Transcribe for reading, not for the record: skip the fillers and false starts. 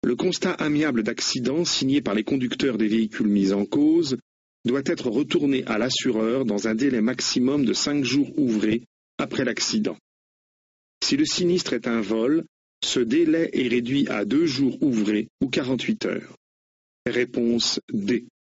Le constat amiable d'accident signé par les conducteurs des véhicules mis en cause doit être retourné à l'assureur dans un délai maximum de 5 jours ouvrés après l'accident. Si le sinistre est un vol, ce délai est réduit à 2 jours ouvrés ou 48 heures. Réponse D.